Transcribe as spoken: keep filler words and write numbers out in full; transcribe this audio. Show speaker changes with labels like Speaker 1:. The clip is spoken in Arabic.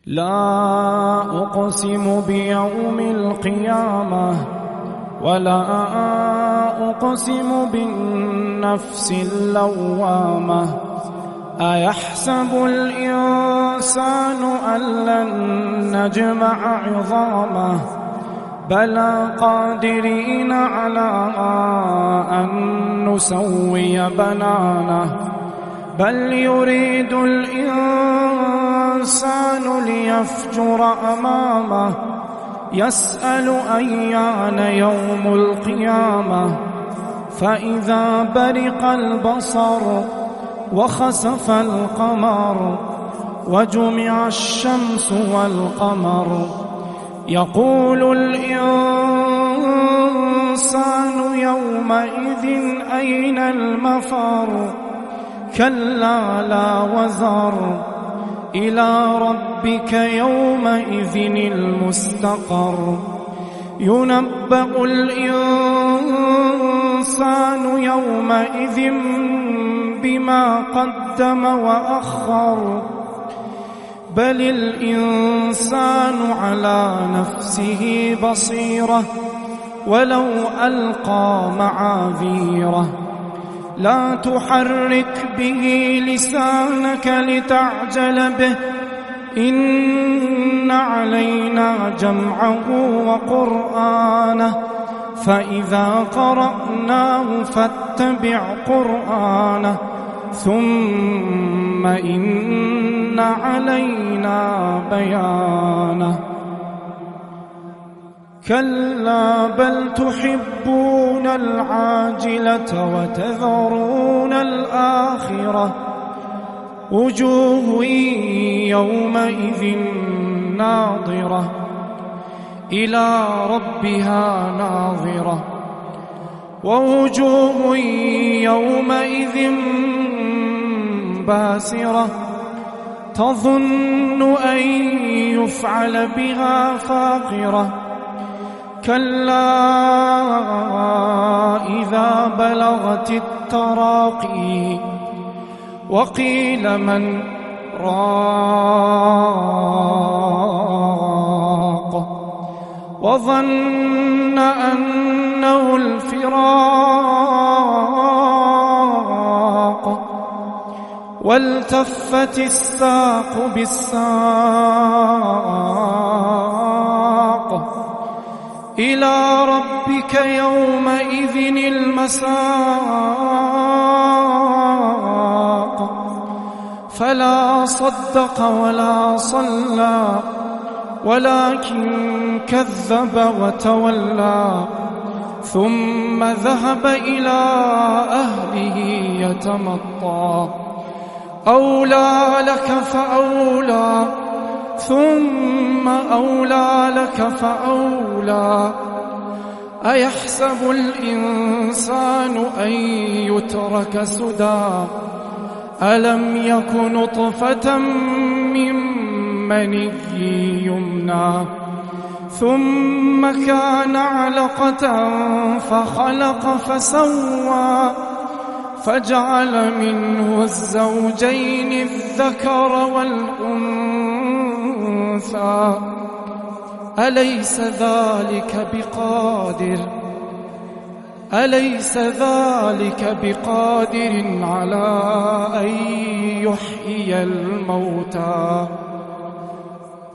Speaker 1: لا أقسم بيوم القيامة ولا أقسم بالنفس اللوامة. أيحسب الإنسان أن لن نجمع عظامه بلى قادرين على أن نسوي بنانه. بل يريد الإنسان ليفجر أمامه يسأل أيان يوم القيامة. فإذا برق البصر وخسف القمر وجمع الشمس والقمر يقول الإنسان يومئذ أين المفر. كلا لا وزر إلى ربك يومئذ المستقر. ينبأ الإنسان يومئذ بما قدم وأخر. بل الإنسان على نفسه بصيرة ولو ألقى معاذيره. لا تحرك به لسانك لتعجل به إن علينا جمعه وقرآنه. فإذا قرأناه فاتبع قرآنه ثم إن علينا بيانه. كلا بل تحبون العاجلة وتذرون الآخرة. وجوه يومئذ ناظرة إلى ربها ناظرة. ووجوه يومئذ باسرة تظن أن يفعل بها فاقرة. كلا إذا بلغت التراقي وقيل من راق وظن أنه الفراق والتفت الساق بالساق. إلى ربك يومئذ المساق. فلا صدق ولا صلى ولكن كذب وتولى ثم ذهب إلى أهله يتمطى. أولى لك فأولى ثم أولى لك فأولى. أيحسب الإنسان أن يترك سدى ألم يك نطفة من مني يمنى ثم كان علقة فخلق فسوى فجعل منه الزوجين الذكر والأنثى. أليس ذلك بقادر أليس ذلك بقادر على أن يحيي الموتى.